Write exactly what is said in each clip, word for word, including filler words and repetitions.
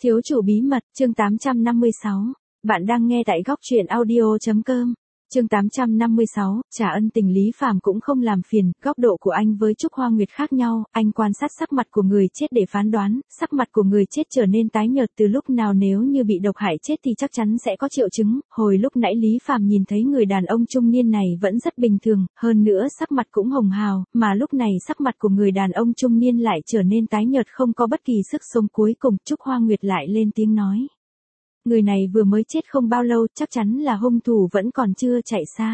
Thiếu chủ bí mật, chương tám trăm năm mươi sáu. Bạn đang nghe tại góc truyện audio chấm com. Chương tám trăm năm mươi sáu, trả ân tình Lý Phàm cũng không làm phiền, góc độ của anh với Trúc Hoa Nguyệt khác nhau, anh quan sát sắc mặt của người chết để phán đoán, sắc mặt của người chết trở nên tái nhợt từ lúc nào, nếu như bị độc hại chết thì chắc chắn sẽ có triệu chứng, hồi lúc nãy Lý Phàm nhìn thấy người đàn ông trung niên này vẫn rất bình thường, hơn nữa sắc mặt cũng hồng hào, mà lúc này sắc mặt của người đàn ông trung niên lại trở nên tái nhợt không có bất kỳ sức sống. Cuối cùng Trúc Hoa Nguyệt lại lên tiếng nói. Người này vừa mới chết không bao lâu, chắc chắn là hung thủ vẫn còn chưa chạy xa.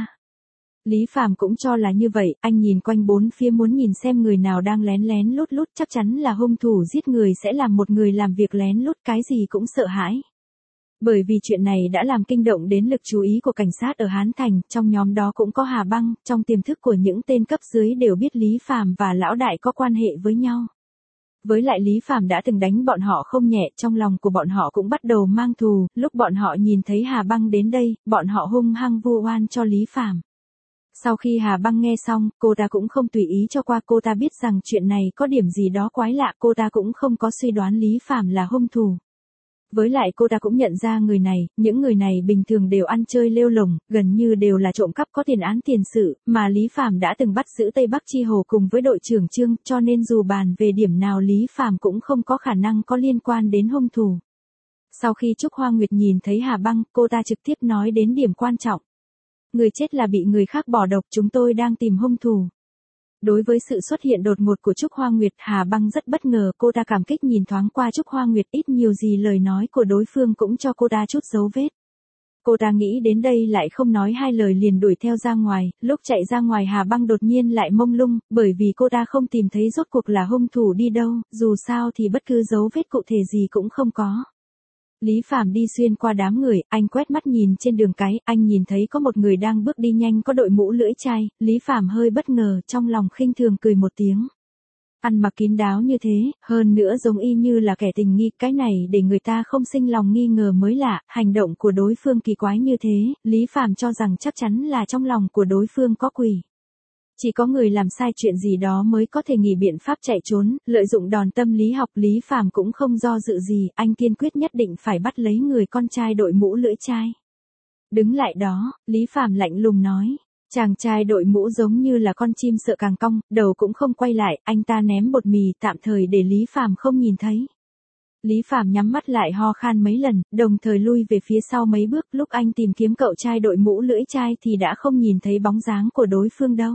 Lý Phàm cũng cho là như vậy, anh nhìn quanh bốn phía muốn nhìn xem người nào đang lén lén lút lút, chắc chắn là hung thủ giết người sẽ làm một người làm việc lén lút cái gì cũng sợ hãi. Bởi vì chuyện này đã làm kinh động đến lực chú ý của cảnh sát ở Hán Thành, trong nhóm đó cũng có Hà Băng, trong tiềm thức của những tên cấp dưới đều biết Lý Phàm và Lão Đại có quan hệ với nhau. Với lại Lý Phàm đã từng đánh bọn họ không nhẹ, trong lòng của bọn họ cũng bắt đầu mang thù, lúc bọn họ nhìn thấy Hà Băng đến đây, bọn họ hung hăng vu oan cho Lý Phàm. Sau khi Hà Băng nghe xong, cô ta cũng không tùy ý cho qua, cô ta biết rằng chuyện này có điểm gì đó quái lạ, cô ta cũng không có suy đoán Lý Phàm là hung thủ. Với lại cô ta cũng nhận ra người này, những người này bình thường đều ăn chơi lêu lổng, gần như đều là trộm cắp có tiền án tiền sự, mà Lý Phàm đã từng bắt giữ Tây Bắc Chi Hồ cùng với đội trưởng Trương, cho nên dù bàn về điểm nào Lý Phàm cũng không có khả năng có liên quan đến hung thủ. Sau khi Trúc Hoa Nguyệt nhìn thấy Hà Băng, cô ta trực tiếp nói đến điểm quan trọng. Người chết là bị người khác bỏ độc, chúng tôi đang tìm hung thủ. Đối với sự xuất hiện đột ngột của Trúc Hoa Nguyệt, Hà Băng rất bất ngờ, cô ta cảm kích nhìn thoáng qua Trúc Hoa Nguyệt, ít nhiều gì lời nói của đối phương cũng cho cô ta chút dấu vết. Cô ta nghĩ đến đây lại không nói hai lời liền đuổi theo ra ngoài, lúc chạy ra ngoài Hà Băng đột nhiên lại mông lung, bởi vì cô ta không tìm thấy rốt cuộc là hung thủ đi đâu, dù sao thì bất cứ dấu vết cụ thể gì cũng không có. Lý Phàm đi xuyên qua đám người, anh quét mắt nhìn trên đường cái, anh nhìn thấy có một người đang bước đi nhanh có đội mũ lưỡi chai, Lý Phàm hơi bất ngờ, trong lòng khinh thường cười một tiếng. Ăn mặc kín đáo như thế, hơn nữa giống y như là kẻ tình nghi, cái này để người ta không sinh lòng nghi ngờ mới lạ, hành động của đối phương kỳ quái như thế, Lý Phàm cho rằng chắc chắn là trong lòng của đối phương có quỷ. Chỉ có người làm sai chuyện gì đó mới có thể nghĩ biện pháp chạy trốn, lợi dụng đòn tâm lý học. Lý Phàm cũng không do dự gì, anh kiên quyết nhất định phải bắt lấy người con trai đội mũ lưỡi chai. Đứng lại đó, Lý Phàm lạnh lùng nói. Chàng trai đội mũ giống như là con chim sợ càng cong, đầu cũng không quay lại, anh ta ném bột mì tạm thời để Lý Phàm không nhìn thấy. Lý Phàm nhắm mắt lại ho khan mấy lần, đồng thời lui về phía sau mấy bước, lúc anh tìm kiếm cậu trai đội mũ lưỡi chai thì đã không nhìn thấy bóng dáng của đối phương đâu.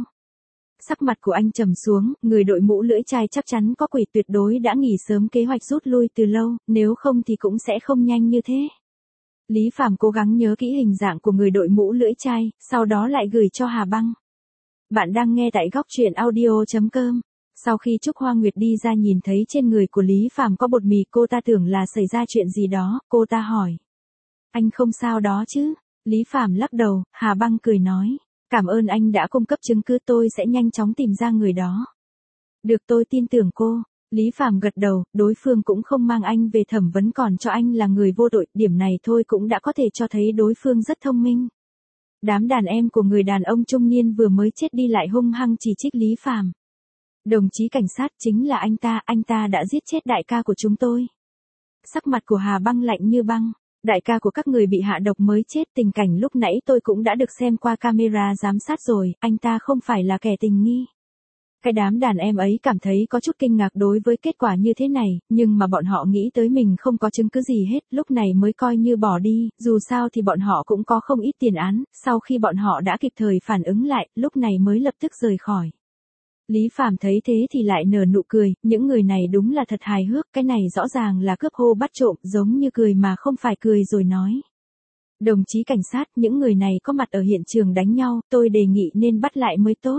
Sắc mặt của anh trầm xuống, người đội mũ lưỡi chai chắc chắn có quỷ, tuyệt đối đã nghỉ sớm kế hoạch rút lui từ lâu, nếu không thì cũng sẽ không nhanh như thế. Lý Phàm cố gắng nhớ kỹ hình dạng của người đội mũ lưỡi chai, sau đó lại gửi cho Hà Băng. Bạn đang nghe tại góc truyện audio chấm com. Sau khi Trúc Hoa Nguyệt đi ra nhìn thấy trên người của Lý Phàm có bột mì, cô ta tưởng là xảy ra chuyện gì đó, cô ta hỏi. Anh không sao đó chứ? Lý Phàm lắc đầu, Hà Băng cười nói. Cảm ơn anh đã cung cấp chứng cứ, tôi sẽ nhanh chóng tìm ra người đó. Được, tôi tin tưởng cô. Lý Phàm gật đầu, đối phương cũng không mang anh về thẩm vấn còn cho anh là người vô tội, điểm này thôi cũng đã có thể cho thấy đối phương rất thông minh. Đám đàn em của người đàn ông trung niên vừa mới chết đi lại hung hăng chỉ trích Lý Phàm. Đồng chí cảnh sát, chính là anh ta, anh ta đã giết chết đại ca của chúng tôi. Sắc mặt của Hà Băng lạnh như băng. Đại ca của các người bị hạ độc mới chết, tình cảnh lúc nãy tôi cũng đã được xem qua camera giám sát rồi, anh ta không phải là kẻ tình nghi. Cái đám đàn em ấy cảm thấy có chút kinh ngạc đối với kết quả như thế này, nhưng mà bọn họ nghĩ tới mình không có chứng cứ gì hết, lúc này mới coi như bỏ đi, dù sao thì bọn họ cũng có không ít tiền án, sau khi bọn họ đã kịp thời phản ứng lại, lúc này mới lập tức rời khỏi. Lý Phàm thấy thế thì lại nở nụ cười, những người này đúng là thật hài hước, cái này rõ ràng là cướp hô bắt trộm, giống như cười mà không phải cười rồi nói. Đồng chí cảnh sát, những người này có mặt ở hiện trường đánh nhau, tôi đề nghị nên bắt lại mới tốt.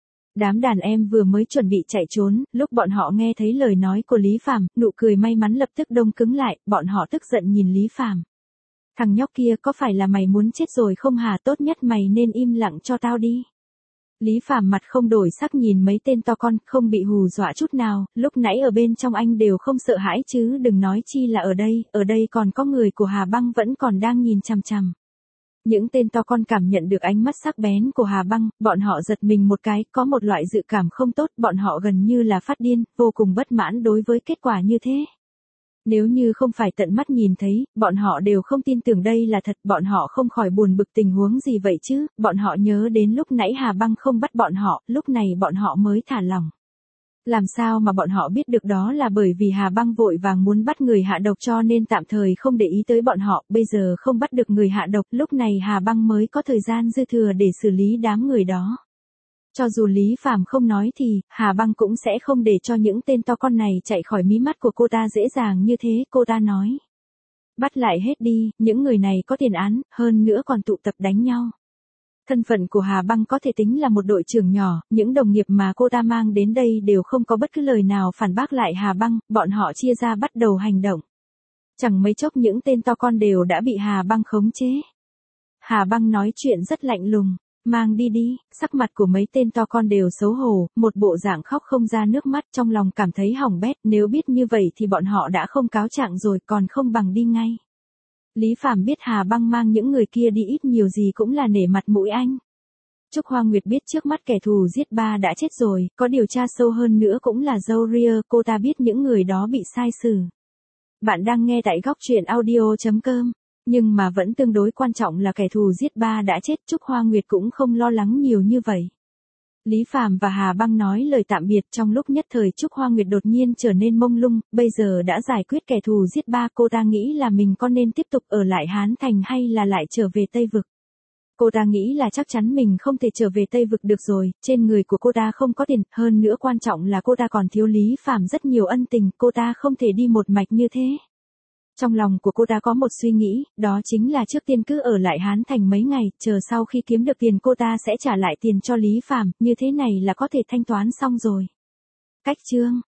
Đám đàn em vừa mới chuẩn bị chạy trốn, lúc bọn họ nghe thấy lời nói của Lý Phàm, nụ cười may mắn lập tức đông cứng lại, bọn họ tức giận nhìn Lý Phàm. Thằng nhóc kia, có phải là mày muốn chết rồi không hả, tốt nhất mày nên im lặng cho tao đi. Lý Phàm mặt không đổi sắc nhìn mấy tên to con, không bị hù dọa chút nào, lúc nãy ở bên trong anh đều không sợ hãi chứ đừng nói chi là ở đây, ở đây còn có người của Hà Băng vẫn còn đang nhìn chằm chằm. Những tên to con cảm nhận được ánh mắt sắc bén của Hà Băng, bọn họ giật mình một cái, có một loại dự cảm không tốt, bọn họ gần như là phát điên, vô cùng bất mãn đối với kết quả như thế. Nếu như không phải tận mắt nhìn thấy, bọn họ đều không tin tưởng đây là thật, bọn họ không khỏi buồn bực tình huống gì vậy chứ, bọn họ nhớ đến lúc nãy Hà Băng không bắt bọn họ, lúc này bọn họ mới thả lòng. Làm sao mà bọn họ biết được đó là bởi vì Hà Băng vội vàng muốn bắt người hạ độc cho nên tạm thời không để ý tới bọn họ, bây giờ không bắt được người hạ độc, lúc này Hà Băng mới có thời gian dư thừa để xử lý đám người đó. Cho dù Lý Phàm không nói thì, Hà Băng cũng sẽ không để cho những tên to con này chạy khỏi mí mắt của cô ta dễ dàng như thế, cô ta nói. Bắt lại hết đi, những người này có tiền án, hơn nữa còn tụ tập đánh nhau. Thân phận của Hà Băng có thể tính là một đội trưởng nhỏ, những đồng nghiệp mà cô ta mang đến đây đều không có bất cứ lời nào phản bác lại Hà Băng, bọn họ chia ra bắt đầu hành động. Chẳng mấy chốc những tên to con đều đã bị Hà Băng khống chế. Hà Băng nói chuyện rất lạnh lùng, mang đi đi, sắc mặt của mấy tên to con đều xấu hổ, một bộ dạng khóc không ra nước mắt, trong lòng cảm thấy hỏng bét, nếu biết như vậy thì bọn họ đã không cáo trạng rồi, còn không bằng đi ngay. Lý Phàm biết Hà Băng mang những người kia đi ít nhiều gì cũng là nể mặt mũi anh. Trúc Hoa Nguyệt biết trước mắt kẻ thù giết ba đã chết rồi, có điều tra sâu hơn nữa cũng là dâu ria, cô ta biết những người đó bị sai xử. Bạn đang nghe tại góc truyện audio chấm com, nhưng mà vẫn tương đối quan trọng là kẻ thù giết ba đã chết, Trúc Hoa Nguyệt cũng không lo lắng nhiều như vậy. Lý Phàm và Hà Băng nói lời tạm biệt, trong lúc nhất thời Trúc Hoa Nguyệt đột nhiên trở nên mông lung, bây giờ đã giải quyết kẻ thù giết ba, cô ta nghĩ là mình có nên tiếp tục ở lại Hán Thành hay là lại trở về Tây Vực. Cô ta nghĩ là chắc chắn mình không thể trở về Tây Vực được rồi, trên người của cô ta không có tiền, hơn nữa quan trọng là cô ta còn thiếu Lý Phàm rất nhiều ân tình, cô ta không thể đi một mạch như thế. Trong lòng của cô ta có một suy nghĩ, đó chính là trước tiên cứ ở lại Hán Thành mấy ngày, chờ sau khi kiếm được tiền cô ta sẽ trả lại tiền cho Lý Phàm, như thế này là có thể thanh toán xong rồi. Cách chương